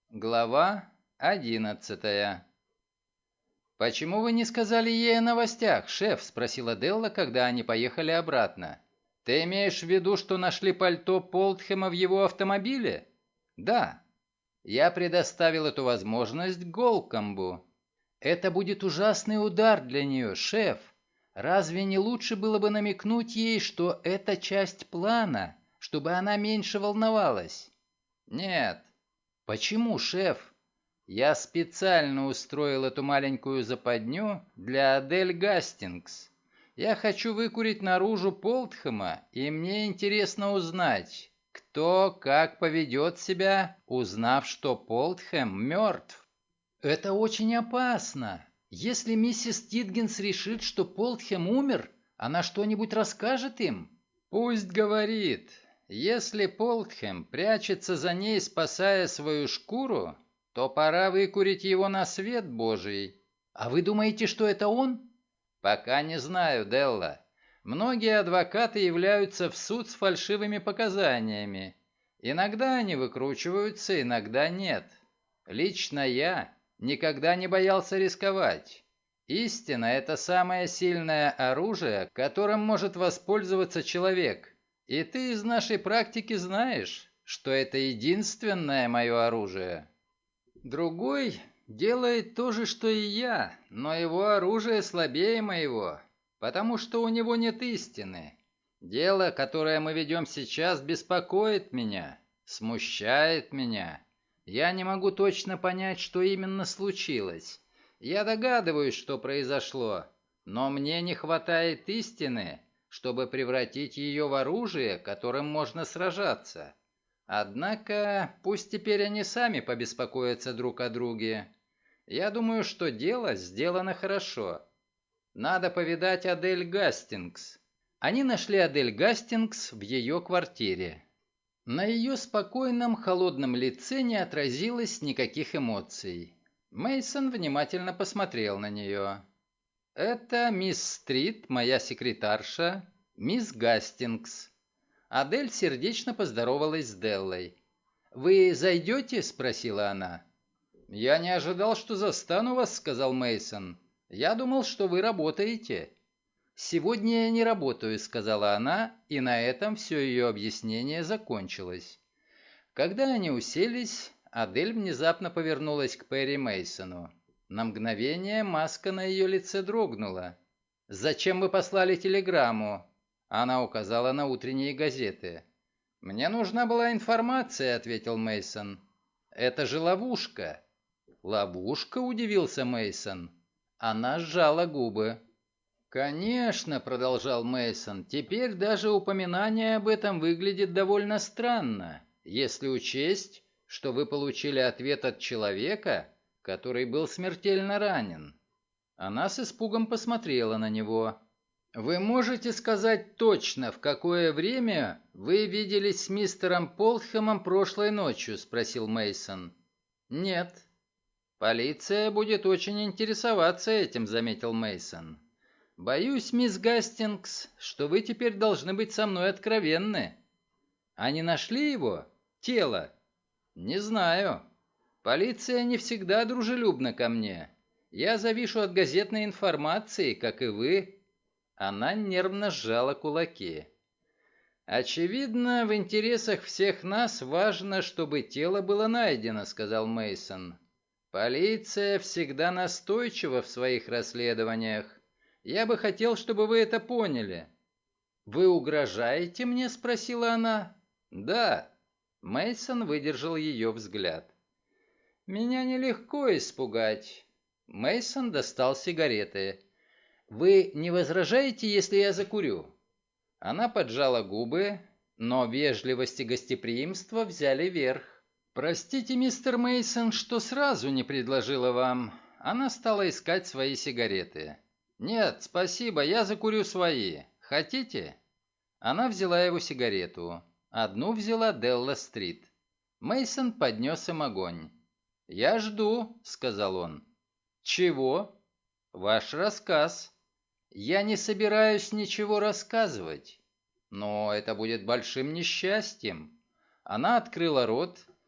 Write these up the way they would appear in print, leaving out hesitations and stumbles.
Глава 11. «Почему вы не сказали ей о новостях, шеф?» – спросила Делла, когда они поехали обратно. «Ты имеешь в виду, что нашли пальто Полтхэма в его автомобиле?» «Да. Я предоставил эту возможность Голкомбу. Это будет ужасный удар для нее, шеф. Разве не лучше было бы намекнуть ей, что это часть плана, чтобы она меньше волновалась?» «Нет». «Почему, шеф?» «Я специально устроил эту маленькую западню для Адель Гастингс. Я хочу выкурить наружу Полтхэма, и мне интересно узнать, кто как поведет себя, узнав, что Полтхэм мертв». «Это очень опасно. Если миссис Титгенс решит, что Полтхэм умер, она что-нибудь расскажет им?» «Пусть говорит. Если Полтхэм прячется за ней, спасая свою шкуру, то пора выкурить его на свет Божий». «А вы думаете, что это он?» «Пока не знаю, Делла. Многие адвокаты являются в суд с фальшивыми показаниями. Иногда они выкручиваются, иногда нет. Лично я никогда не боялся рисковать. Истина – это самое сильное оружие, которым может воспользоваться человек. И ты из нашей практики знаешь, что это единственное мое оружие. Другой делает то же, что и я, но его оружие слабее моего, потому что у него нет истины. Дело, которое мы ведем сейчас, беспокоит меня, смущает меня. Я не могу точно понять, что именно случилось. Я догадываюсь, что произошло, но мне не хватает истины, чтобы превратить ее в оружие, которым можно сражаться. Однако, пусть теперь они сами побеспокоятся друг о друге. Я думаю, что дело сделано хорошо. Надо повидать Адель Гастингс. Они нашли Адель Гастингс в ее квартире. На ее спокойном, холодном лице не отразилось никаких эмоций. Мейсон внимательно посмотрел на нее. «Это мисс Стрит, моя секретарша, мисс Гастингс». Адель сердечно поздоровалась с Деллой. «Вы зайдете?» – спросила она. «Я не ожидал, что застану вас», – сказал Мейсон. «Я думал, что вы работаете». «Сегодня я не работаю», – сказала она, и на этом все ее объяснение закончилось. Когда они уселись, Адель внезапно повернулась к Перри Мейсону. На мгновение маска на ее лице дрогнула. «Зачем вы послали телеграмму?» Она указала на утренние газеты. «Мне нужна была информация», — ответил Мейсон. «Это же ловушка». «Ловушка?» — удивился Мейсон. Она сжала губы. «Конечно», — продолжал Мейсон. «Теперь даже упоминание об этом выглядит довольно странно, если учесть, что вы получили ответ от человека, который был смертельно ранен». Она с испугом посмотрела на него. «Вы можете сказать точно, в какое время вы виделись с мистером Полтхэмом прошлой ночью?» – спросил Мейсон. «Нет». «Полиция будет очень интересоваться этим», – заметил Мейсон. «Боюсь, мисс Гастингс, что вы теперь должны быть со мной откровенны». «Они нашли его? Тело?» «Не знаю. Полиция не всегда дружелюбна ко мне. Я завишу от газетной информации, как и вы». Она нервно сжала кулаки. «Очевидно, в интересах всех нас важно, чтобы тело было найдено», — сказал Мейсон. «Полиция всегда настойчива в своих расследованиях. Я бы хотел, чтобы вы это поняли». «Вы угрожаете мне?» — спросила она. «Да». Мейсон выдержал ее взгляд. «Меня нелегко испугать». Мейсон достал сигареты. «Вы не возражаете, если я закурю?» Она поджала губы, но вежливость и гостеприимство взяли верх. «Простите, мистер Мейсон, что сразу не предложила вам». Она стала искать свои сигареты. «Нет, спасибо, я закурю свои. Хотите?» Она взяла его сигарету. Одну взяла Делла Стрит. Мейсон поднес им огонь. «Я жду», — сказал он. «Чего?» «Ваш рассказ». «Я не собираюсь ничего рассказывать». «Но это будет большим несчастьем». Она открыла рот,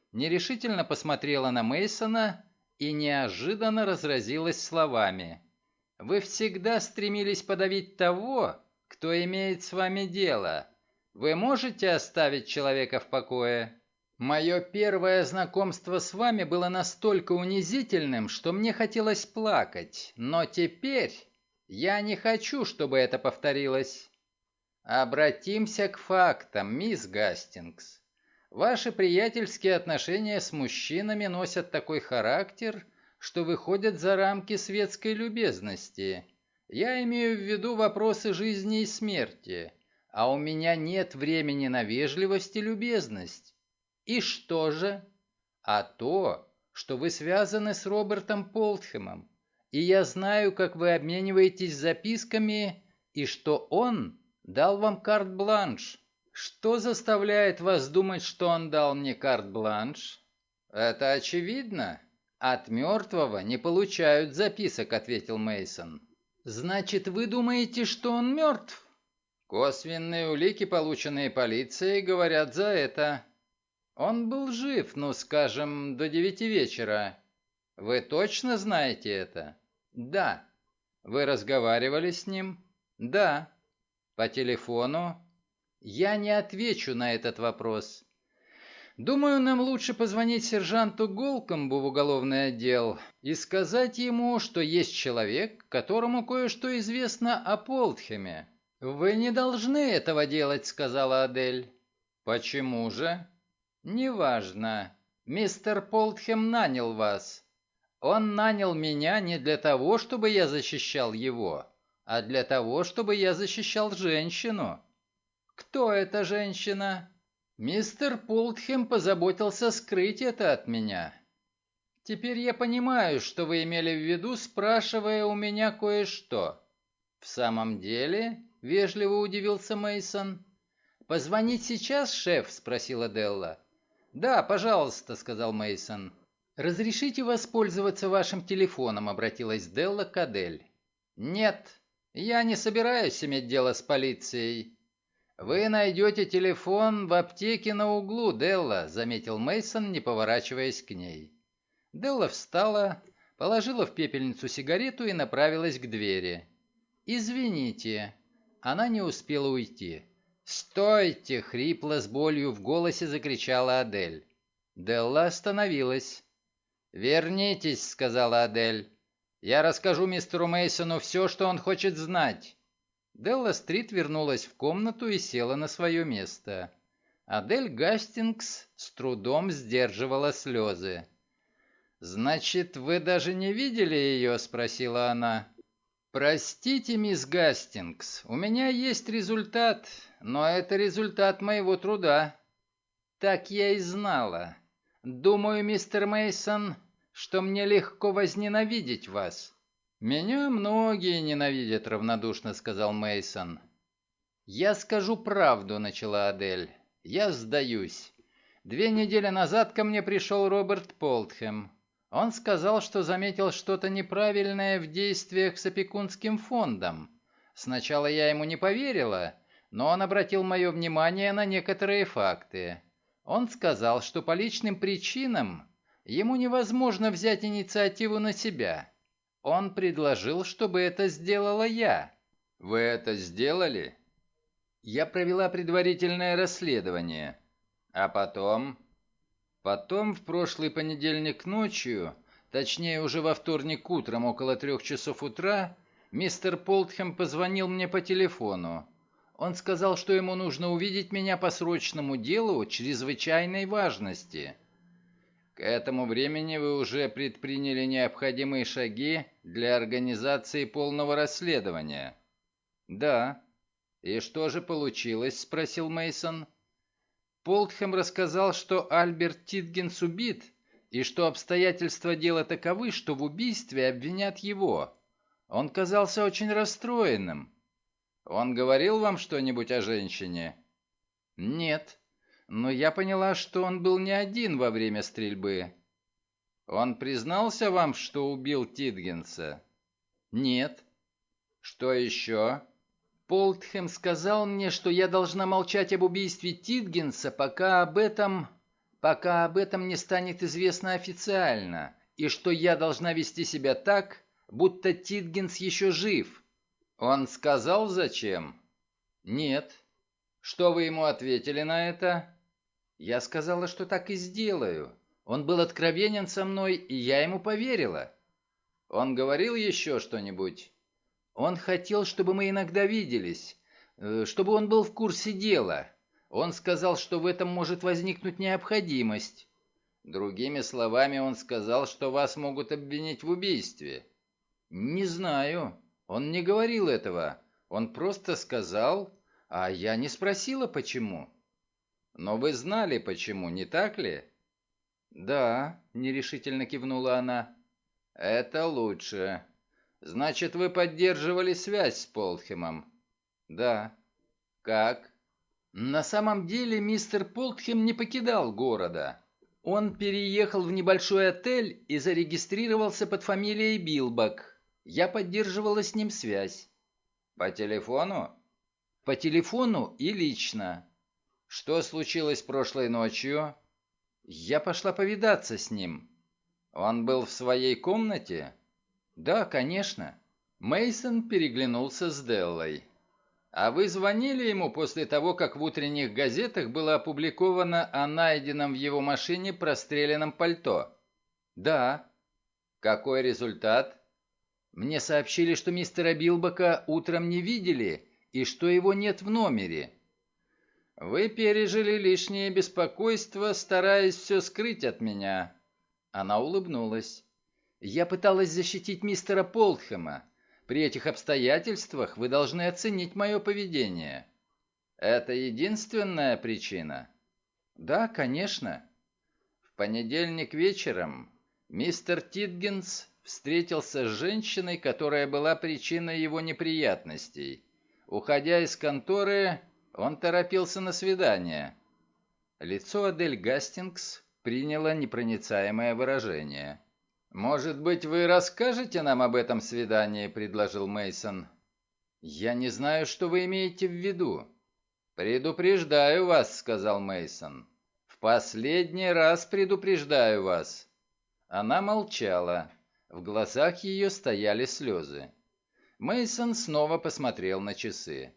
нерешительно посмотрела на Мейсона и неожиданно разразилась словами. «Вы всегда стремились подавить того, кто имеет с вами дело. Вы можете оставить человека в покое? Мое первое знакомство с вами было настолько унизительным, что мне хотелось плакать, но теперь я не хочу, чтобы это повторилось. Обратимся к фактам, мисс Гастингс. Ваши приятельские отношения с мужчинами носят такой характер, что выходят за рамки светской любезности. Я имею в виду вопросы жизни и смерти, а у меня нет времени на вежливость и любезность. И что же? А то, что вы связаны с Робертом Полтхэмом, и я знаю, как вы обмениваетесь записками, и что он дал вам карт-бланш. Что заставляет вас думать, что он дал мне карт-бланш? Это очевидно. От мертвого не получают записок, ответил Мейсон. Значит, вы думаете, что он мертв? Косвенные улики, полученные полицией, говорят за это. Он был жив, ну, скажем, до 9 вечера. Вы точно знаете это? Да. Вы разговаривали с ним? Да. По телефону? Я не отвечу на этот вопрос. Думаю, нам лучше позвонить сержанту Голкомбу в уголовный отдел и сказать ему, что есть человек, которому кое-что известно о Полтхеме. Вы не должны этого делать, сказала Адель. Почему же? Неважно. Мистер Полтхем нанял вас. Он нанял меня не для того, чтобы я защищал его, а для того, чтобы я защищал женщину. Кто эта женщина? Мистер Полтхем позаботился скрыть это от меня. Теперь я понимаю, что вы имели в виду, спрашивая у меня кое-что. В самом деле, вежливо удивился Мейсон. Позвонить сейчас, шеф, спросила Делла. Да, пожалуйста, сказал Мейсон. Разрешите воспользоваться вашим телефоном, обратилась Делла к Адель. Нет, я не собираюсь иметь дело с полицией. «Вы найдете телефон в аптеке на углу, Делла», — заметил Мейсон, не поворачиваясь к ней. Делла встала, положила в пепельницу сигарету и направилась к двери. «Извините». Она не успела уйти. «Стойте!» — хрипло с болью в голосе закричала Адель. Делла остановилась. «Вернитесь», — сказала Адель. «Я расскажу мистеру Мейсону все, что он хочет знать». Делла Стрит вернулась в комнату и села на свое место. Адель Гастингс с трудом сдерживала слезы. «Значит, вы даже не видели ее?» – спросила она. «Простите, мисс Гастингс, у меня есть результат, но это результат моего труда». «Так я и знала. Думаю, мистер Мейсон, что мне легко возненавидеть вас». «Меня многие ненавидят», — равнодушно сказал Мейсон. «Я скажу правду», — начала Адель. «Я сдаюсь. 2 недели назад ко мне пришел Роберт Полтхэм. Он сказал, что заметил что-то неправильное в действиях с опекунским фондом. Сначала я ему не поверила, но он обратил мое внимание на некоторые факты. Он сказал, что по личным причинам ему невозможно взять инициативу на себя. Он предложил, чтобы это сделала я. Вы это сделали? Я провела предварительное расследование. А потом? Потом, в прошлый понедельник ночью, точнее уже во вторник утром, около 3 часов утра, мистер Полтхэм позвонил мне по телефону. Он сказал, что ему нужно увидеть меня по срочному делу чрезвычайной важности. К этому времени вы уже предприняли необходимые шаги для организации полного расследования. Да. И что же получилось, спросил Мейсон. Полтхэм рассказал, что Альберт Титгенс убит, и что обстоятельства дела таковы, что в убийстве обвинят его. Он казался очень расстроенным. Он говорил вам что-нибудь о женщине? Нет. Но я поняла, что он был не один во время стрельбы. Он признался вам, что убил Титгенса? Нет. Что еще? Полтхэм сказал мне, что я должна молчать об убийстве Титгенса, пока об этом пока об этом не станет известно официально, и что я должна вести себя так, будто Титгенс еще жив. Он сказал, зачем? Нет. Что вы ему ответили на это? Я сказала, что так и сделаю. Он был откровенен со мной, и я ему поверила. Он говорил еще что-нибудь? Он хотел, чтобы мы иногда виделись, чтобы он был в курсе дела. Он сказал, что в этом может возникнуть необходимость. Другими словами, он сказал, что вас могут обвинить в убийстве. Не знаю. Он не говорил этого. Он просто сказал, а я не спросила, почему. Но вы знали, почему, не так ли? Да, нерешительно кивнула она. Это лучше. Значит, вы поддерживали связь с Полтхемом? Да. Как? На самом деле мистер Полтхем не покидал города. Он переехал в небольшой отель и зарегистрировался под фамилией Билбок. Я поддерживала с ним связь. По телефону? По телефону и лично. Что случилось прошлой ночью? Я пошла повидаться с ним. Он был в своей комнате? Да, конечно. Мейсон переглянулся с Деллой. А вы звонили ему после того, как в утренних газетах было опубликовано о найденном в его машине простреленном пальто? Да. Какой результат? Мне сообщили, что мистера Билбока утром не видели и что его нет в номере. Вы пережили лишнее беспокойство, стараясь все скрыть от меня. Она улыбнулась. Я пыталась защитить мистера Полтхэма. При этих обстоятельствах вы должны оценить мое поведение. Это единственная причина? Да, конечно. В понедельник вечером мистер Титгенс встретился с женщиной, которая была причиной его неприятностей. Уходя из конторы, он торопился на свидание. Лицо Адель Гастингс приняло непроницаемое выражение. «Может быть, вы расскажете нам об этом свидании?» – предложил Мейсон. «Я не знаю, что вы имеете в виду». «Предупреждаю вас», – сказал Мейсон. «В последний раз предупреждаю вас». Она молчала. В глазах ее стояли слезы. Мейсон снова посмотрел на часы.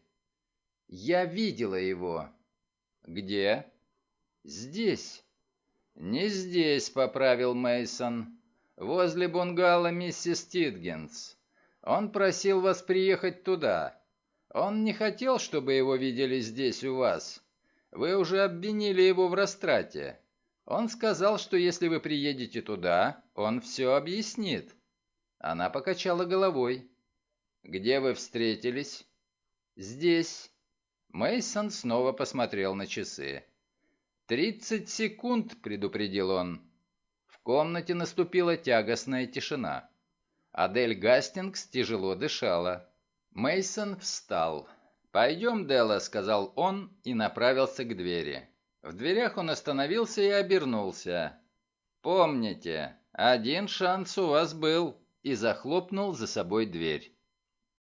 «Я видела его». «Где?» «Здесь». «Не здесь», — поправил Мейсон. «Возле бунгало миссис Титгенс. Он просил вас приехать туда. Он не хотел, чтобы его видели здесь у вас. Вы уже обвинили его в растрате. Он сказал, что если вы приедете туда, он все объяснит». Она покачала головой. «Где вы встретились?» «Здесь». Мейсон снова посмотрел на часы. «30 секунд», — предупредил он. В комнате наступила тягостная тишина. Адель Гастингс тяжело дышала. Мейсон встал. «Пойдем, Делла», — сказал он и направился к двери. В дверях он остановился и обернулся. «Помните, один шанс у вас был», и захлопнул за собой дверь.